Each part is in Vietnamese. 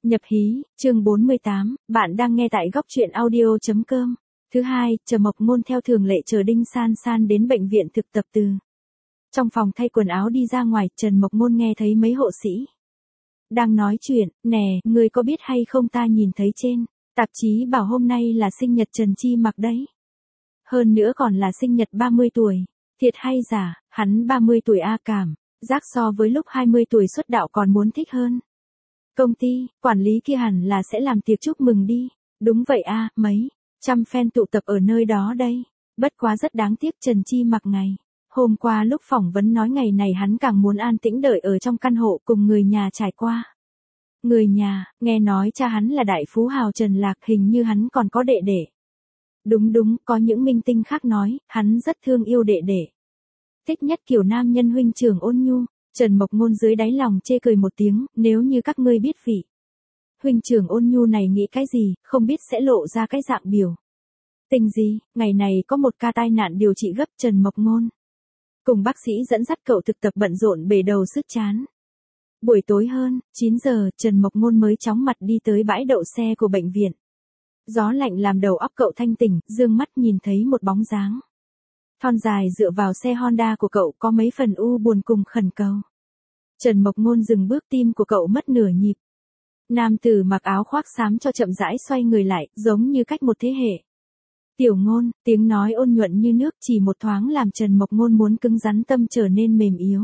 Nhập hí, chương 48, bạn đang nghe tại góc truyện audio.com. Thứ hai, Trần Mộc Ngôn theo thường lệ chờ Đinh San San đến bệnh viện thực tập từ. Trong phòng thay quần áo đi ra ngoài, Trần Mộc Ngôn nghe thấy mấy hộ sĩ đang nói chuyện. Nè, người có biết hay không, ta nhìn thấy trên tạp chí bảo hôm nay là sinh nhật Trần Chi Mặc đấy. Hơn nữa còn là sinh nhật 30 tuổi. Thiệt hay giả, hắn 30 tuổi cảm giác so với lúc 20 tuổi xuất đạo còn muốn thích hơn. Công ty, quản lý kia hẳn là sẽ làm tiệc chúc mừng đi. Đúng vậy mấy trăm fan tụ tập ở nơi đó đây. Bất quá rất đáng tiếc Trần Chi Mặc ngày hôm qua lúc phỏng vấn nói ngày này hắn càng muốn an tĩnh đợi ở trong căn hộ cùng người nhà trải qua. Người nhà, nghe nói cha hắn là đại phú hào Trần Lạc, hình như hắn còn có đệ đệ. Đúng, có những minh tinh khác nói, hắn rất thương yêu đệ đệ. Thích nhất kiểu nam nhân huynh trưởng ôn nhu. Trần Mộc Ngôn dưới đáy lòng chê cười một tiếng, nếu như các ngươi biết vị huynh trưởng ôn nhu này nghĩ cái gì, không biết sẽ lộ ra cái dạng biểu tình gì. Ngày này có một ca tai nạn điều trị gấp, Trần Mộc Ngôn cùng bác sĩ dẫn dắt cậu thực tập bận rộn bể đầu sức chán. Buổi tối hơn 9 giờ, Trần Mộc Ngôn mới chóng mặt đi tới bãi đậu xe của bệnh viện. Gió lạnh làm đầu óc cậu thanh tỉnh, dương mắt nhìn thấy một bóng dáng thon dài dựa vào xe Honda của cậu, có mấy phần u buồn cùng khẩn cầu. Trần Mộc Ngôn dừng bước, tim của cậu mất nửa nhịp. Nam tử mặc áo khoác xám cho chậm rãi xoay người lại, giống như cách một thế hệ. Tiểu Ngôn, tiếng nói ôn nhuận như nước, chỉ một thoáng làm Trần Mộc Ngôn muốn cứng rắn tâm trở nên mềm yếu.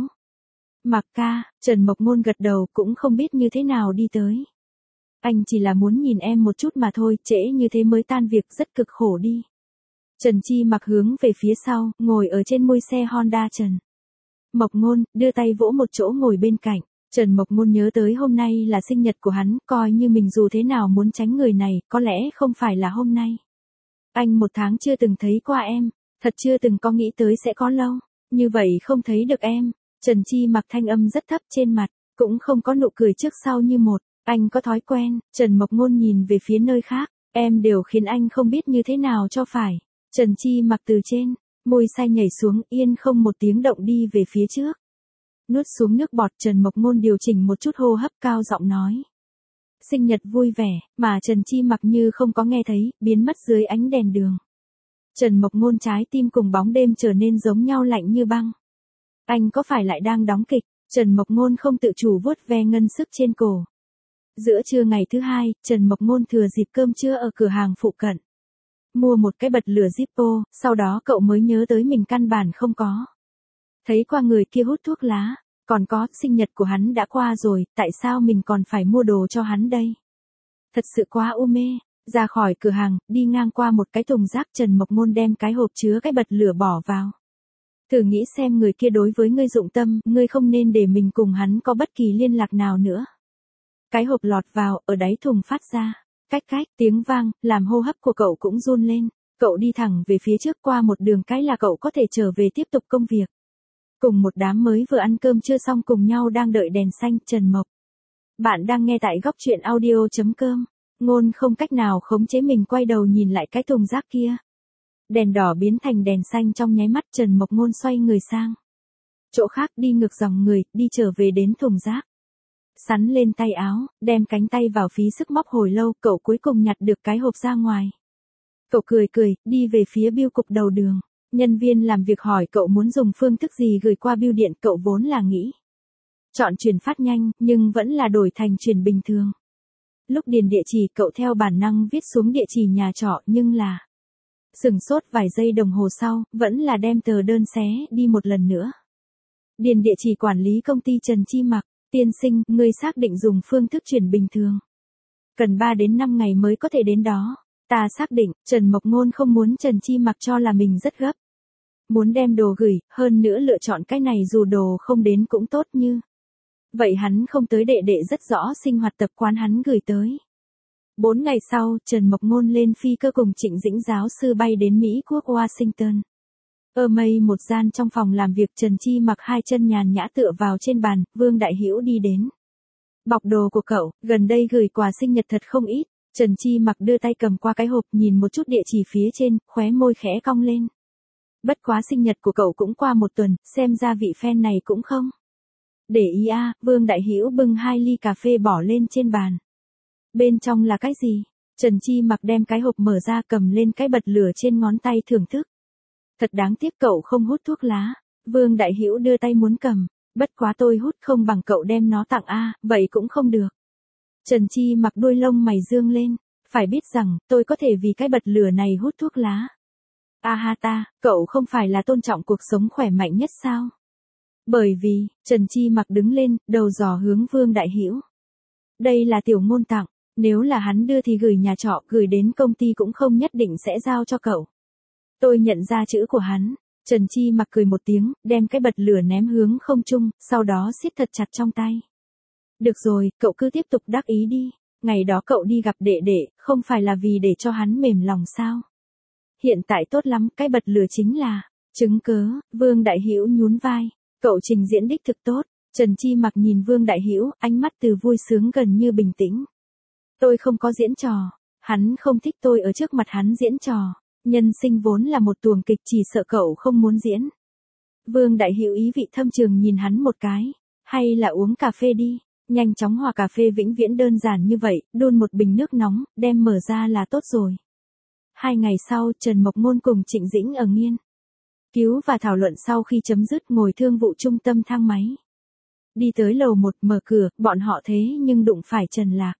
Mặc ca, Trần Mộc Ngôn gật đầu, cũng không biết như thế nào đi tới. Anh chỉ là muốn nhìn em một chút mà thôi, trễ như thế mới tan việc, rất cực khổ đi. Trần Chi Mặc hướng về phía sau, ngồi ở trên mui xe Honda Trần Mộc Ngôn, đưa tay vỗ một chỗ ngồi bên cạnh. Trần Mộc Ngôn nhớ tới hôm nay là sinh nhật của hắn, coi như mình dù thế nào muốn tránh người này, có lẽ không phải là hôm nay. Anh 1 tháng chưa từng thấy qua em, thật chưa từng có nghĩ tới sẽ có lâu như vậy không thấy được em. Trần Chi Mặc thanh âm rất thấp, trên mặt cũng không có nụ cười trước sau như một. Anh có thói quen. Trần Mộc Ngôn nhìn về phía nơi khác, em đều khiến anh không biết như thế nào cho phải. Trần Chi Mặc từ trên môi say nhảy xuống, yên không một tiếng động đi về phía trước. Nuốt xuống nước bọt, Trần Mộc Ngôn điều chỉnh một chút hô hấp, cao giọng nói. Sinh nhật vui vẻ, mà Trần Chi Mặc như không có nghe thấy, biến mất dưới ánh đèn đường. Trần Mộc Ngôn trái tim cùng bóng đêm trở nên giống nhau, lạnh như băng. Anh có phải lại đang đóng kịch? Trần Mộc Ngôn không tự chủ vuốt ve ngân sức trên cổ. Giữa trưa ngày thứ hai, Trần Mộc Ngôn thừa dịp cơm trưa ở cửa hàng phụ cận mua một cái bật lửa Zippo, sau đó cậu mới nhớ tới mình căn bản không có thấy qua người kia hút thuốc lá. Còn có, sinh nhật của hắn đã qua rồi, tại sao mình còn phải mua đồ cho hắn đây? Thật sự quá u mê. Ra khỏi cửa hàng, đi ngang qua một cái thùng rác, Trần Mộc Ngôn đem cái hộp chứa cái bật lửa bỏ vào. Thử nghĩ xem, người kia đối với ngươi dụng tâm, ngươi không nên để mình cùng hắn có bất kỳ liên lạc nào nữa. Cái hộp lọt vào, ở đáy thùng phát ra cách tiếng vang, làm hô hấp của cậu cũng run lên. Cậu đi thẳng về phía trước, qua một đường cái là cậu có thể trở về tiếp tục công việc. Cùng một đám mới vừa ăn cơm trưa xong cùng nhau đang đợi đèn xanh. Trần Mộc. Bạn đang nghe tại góc truyện audio.com. Ngôn không cách nào khống chế mình, quay đầu nhìn lại cái thùng rác kia. Đèn đỏ biến thành đèn xanh trong nháy mắt. Trần Mộc Ngôn xoay người sang chỗ khác, đi ngược dòng người, đi trở về đến thùng rác. Sắn lên tay áo, đem cánh tay vào phí sức móc hồi lâu, cậu cuối cùng nhặt được cái hộp ra ngoài. Cậu cười, đi về phía bưu cục đầu đường. Nhân viên làm việc hỏi cậu muốn dùng phương thức gì gửi qua bưu điện, cậu vốn là nghĩ chọn chuyển phát nhanh, nhưng vẫn là đổi thành chuyển bình thường. Lúc điền địa chỉ, cậu theo bản năng viết xuống địa chỉ nhà trọ, nhưng là sửng sốt vài giây đồng hồ sau, vẫn là đem tờ đơn xé đi một lần nữa. Điền địa chỉ quản lý công ty Trần Chi Mặc. Tiên sinh, ngươi xác định dùng phương thức chuyển bình thường. Cần 3 đến 5 ngày mới có thể đến đó. Ta xác định. Trần Mộc Ngôn không muốn Trần Chi Mặc cho là mình rất gấp. Muốn đem đồ gửi, hơn nữa lựa chọn cái này dù đồ không đến cũng tốt như. Vậy hắn không tới, đệ đệ rất rõ sinh hoạt tập quán hắn gửi tới. 4 ngày sau, Trần Mộc Ngôn lên phi cơ cùng Trịnh Dĩnh giáo sư bay đến Mỹ quốc Washington. Ở mây một gian trong phòng làm việc, Trần Chi Mặc 2 chân nhàn nhã tựa vào trên bàn, Vương Đại Hữu đi đến. Bọc đồ của cậu, gần đây gửi quà sinh nhật thật không ít. Trần Chi Mặc đưa tay cầm qua cái hộp, nhìn một chút địa chỉ phía trên, khóe môi khẽ cong lên. Bất quá sinh nhật của cậu cũng qua 1 tuần, xem ra vị fan này cũng không để ý. Vương Đại Hữu bưng 2 ly cà phê bỏ lên trên bàn. Bên trong là cái gì? Trần Chi Mặc đem cái hộp mở ra cầm lên cái bật lửa trên ngón tay thưởng thức. Thật đáng tiếc cậu không hút thuốc lá. Vương Đại Hữu đưa tay muốn cầm. Bất quá tôi hút không bằng cậu đem nó tặng a, vậy cũng không được. Trần Chi Mặc đuôi lông mày dương lên. Phải biết rằng, tôi có thể vì cái bật lửa này hút thuốc lá. A ha ta, cậu không phải là tôn trọng cuộc sống khỏe mạnh nhất sao? Bởi vì, Trần Chi Mặc đứng lên, đầu dò hướng Vương Đại Hữu. Đây là tiểu ngôn tặng, nếu là hắn đưa thì gửi nhà trọ, gửi đến công ty cũng không nhất định sẽ giao cho cậu. Tôi nhận ra chữ của hắn. Trần Chi Mặc cười một tiếng, đem cái bật lửa ném hướng không trung, sau đó siết thật chặt trong tay. Được rồi, cậu cứ tiếp tục đắc ý đi. Ngày đó cậu đi gặp đệ đệ, không phải là vì để cho hắn mềm lòng sao? Hiện tại tốt lắm, cái bật lửa chính là chứng cớ. Vương Đại Hữu nhún vai. Cậu trình diễn đích thực tốt. Trần Chi Mặc nhìn Vương Đại Hữu, ánh mắt từ vui sướng gần như bình tĩnh. Tôi không có diễn trò. Hắn không thích tôi ở trước mặt hắn diễn trò. Nhân sinh vốn là một tuồng kịch, chỉ sợ cậu không muốn diễn. Vương Đại Hữu ý vị thâm trường nhìn hắn một cái. Hay là uống cà phê đi. Nhanh chóng hòa cà phê vĩnh viễn đơn giản như vậy, đun một bình nước nóng, đem mở ra là tốt rồi. 2 ngày sau, Trần Mộc Ngôn cùng Trịnh Dĩnh ở nghiên cứu và thảo luận sau khi chấm dứt ngồi thương vụ trung tâm thang máy. Đi tới lầu 1 mở cửa, bọn họ thế nhưng đụng phải Trần Lạc.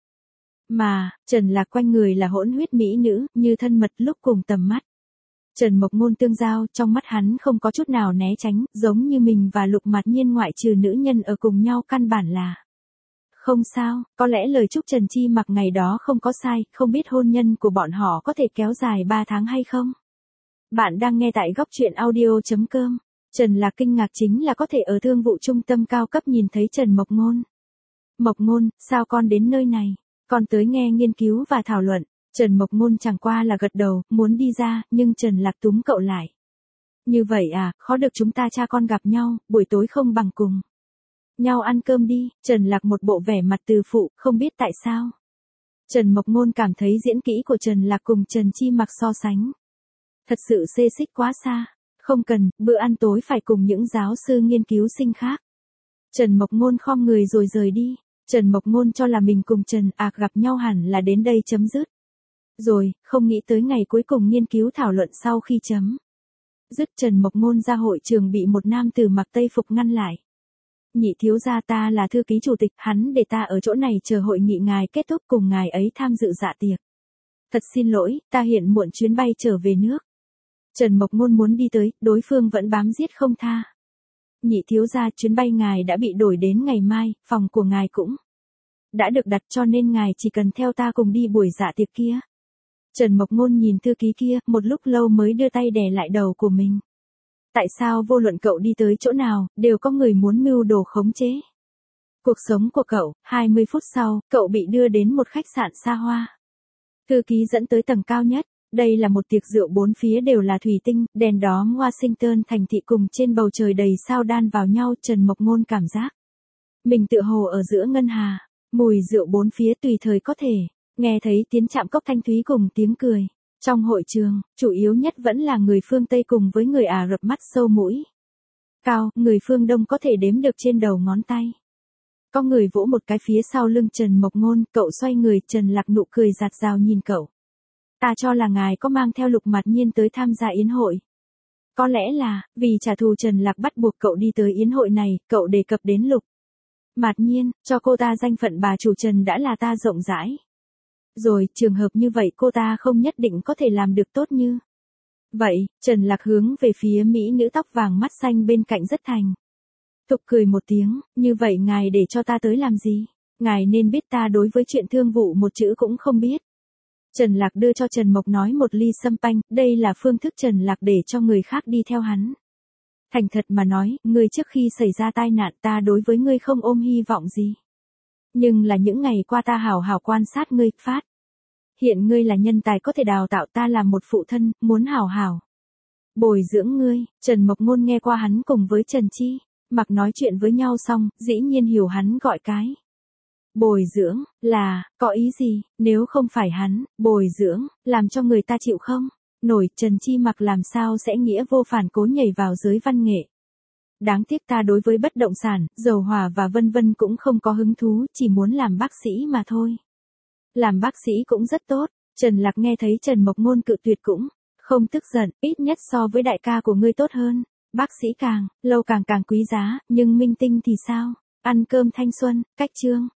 Mà, Trần Lạc quanh người là hỗn huyết mỹ nữ, như thân mật lúc cùng tầm mắt. Trần Mộc Ngôn tương giao, trong mắt hắn không có chút nào né tránh, giống như mình và Lục Mạt Nhiên ngoại trừ nữ nhân ở cùng nhau căn bản là. Không sao, có lẽ lời chúc Trần Chi Mặc ngày đó không có sai, không biết hôn nhân của bọn họ có thể kéo dài 3 tháng hay không? Bạn đang nghe tại góc truyện audio.com. Trần Lạc kinh ngạc chính là có thể ở thương vụ trung tâm cao cấp nhìn thấy Trần Mộc Ngôn. Mộc Ngôn, sao con đến nơi này? Con tới nghe nghiên cứu và thảo luận. Trần Mộc Ngôn chẳng qua là gật đầu, muốn đi ra, nhưng Trần Lạc túm cậu lại. Như vậy à, khó được chúng ta cha con gặp nhau, buổi tối không bằng cùng nhau ăn cơm đi. Trần Lạc một bộ vẻ mặt từ phụ, không biết tại sao. Trần Mộc Ngôn cảm thấy diễn kỹ của Trần Lạc cùng Trần Chi Mặc so sánh thật sự xê xích quá xa. Không cần, bữa ăn tối phải cùng những giáo sư nghiên cứu sinh khác. Trần Mộc Ngôn khom người rồi rời đi. Trần Mộc Ngôn cho là mình cùng Trần Ác gặp nhau hẳn là đến đây chấm dứt. Rồi, không nghĩ tới ngày cuối cùng nghiên cứu thảo luận sau khi chấm dứt Trần Mộc Ngôn ra hội trường bị một nam tử mặc tây phục ngăn lại. Nhị thiếu gia, ta là thư ký chủ tịch, hắn để ta ở chỗ này chờ hội nghị ngài kết thúc cùng ngài ấy tham dự dạ tiệc. Thật xin lỗi, ta hiện muộn chuyến bay trở về nước. Trần Mộc Ngôn muốn đi tới, đối phương vẫn bám giết không tha. Nhị thiếu gia, chuyến bay ngài đã bị đổi đến ngày mai, phòng của ngài cũng đã được đặt cho nên ngài chỉ cần theo ta cùng đi buổi dạ tiệc kia. Trần Mộc Ngôn nhìn thư ký kia, một lúc lâu mới đưa tay đè lại đầu của mình. Tại sao vô luận cậu đi tới chỗ nào, đều có người muốn mưu đồ khống chế cuộc sống của cậu? 20 phút sau, cậu bị đưa đến một khách sạn xa hoa. Thư ký dẫn tới tầng cao nhất. Đây là một tiệc rượu, bốn phía đều là thủy tinh, đèn đóm Washington thành thị cùng trên bầu trời đầy sao đan vào nhau. Trần Mộc Ngôn cảm giác mình tựa hồ ở giữa ngân hà. Mùi rượu bốn phía tùy thời có thể nghe thấy tiếng chạm cốc thanh thúy cùng tiếng cười. Trong hội trường, chủ yếu nhất vẫn là người phương Tây cùng với người Ả Rập mắt sâu mũi cao, người phương Đông có thể đếm được trên đầu ngón tay. Có người vỗ một cái phía sau lưng Trần Mộc Ngôn, cậu xoay người, Trần Lạc nụ cười rạt rào nhìn cậu. Ta cho là ngài có mang theo Lục Mạt Nhiên tới tham gia yến hội. Có lẽ là, vì trả thù Trần Lạc bắt buộc cậu đi tới yến hội này, cậu đề cập đến Lục Mạt Nhiên, cho cô ta danh phận bà chủ Trần đã là ta rộng rãi. Rồi, trường hợp như vậy cô ta không nhất định có thể làm được tốt như vậy. Trần Lạc hướng về phía mỹ nữ tóc vàng mắt xanh bên cạnh rất thành thục cười một tiếng, như vậy ngài để cho ta tới làm gì? Ngài nên biết ta đối với chuyện thương vụ một chữ cũng không biết. Trần Lạc đưa cho Trần Mộc nói một ly sâm panh, đây là phương thức Trần Lạc để cho người khác đi theo hắn. Thành thật mà nói, ngươi trước khi xảy ra tai nạn ta đối với ngươi không ôm hy vọng gì. Nhưng là những ngày qua ta hào hào quan sát ngươi, phát hiện ngươi là nhân tài có thể đào tạo, ta làm một phụ thân, muốn hào hào bồi dưỡng ngươi. Trần Mộc Ngôn nghe qua hắn cùng với Trần Chi Mặc nói chuyện với nhau xong, dĩ nhiên hiểu hắn gọi cái bồi dưỡng là có ý gì, nếu không phải hắn bồi dưỡng, làm cho người ta chịu không nổi. Trần Chi Mặc làm sao sẽ nghĩa vô phản cố nhảy vào giới văn nghệ. Đáng tiếc ta đối với bất động sản, dầu hỏa và vân vân cũng không có hứng thú, chỉ muốn làm bác sĩ mà thôi. Làm bác sĩ cũng rất tốt. Trần Lạc nghe thấy Trần Mộc Ngôn cự tuyệt cũng không tức giận, ít nhất so với đại ca của ngươi tốt hơn. Bác sĩ càng lâu càng quý giá, nhưng minh tinh thì sao? Ăn cơm thanh xuân, cách chương.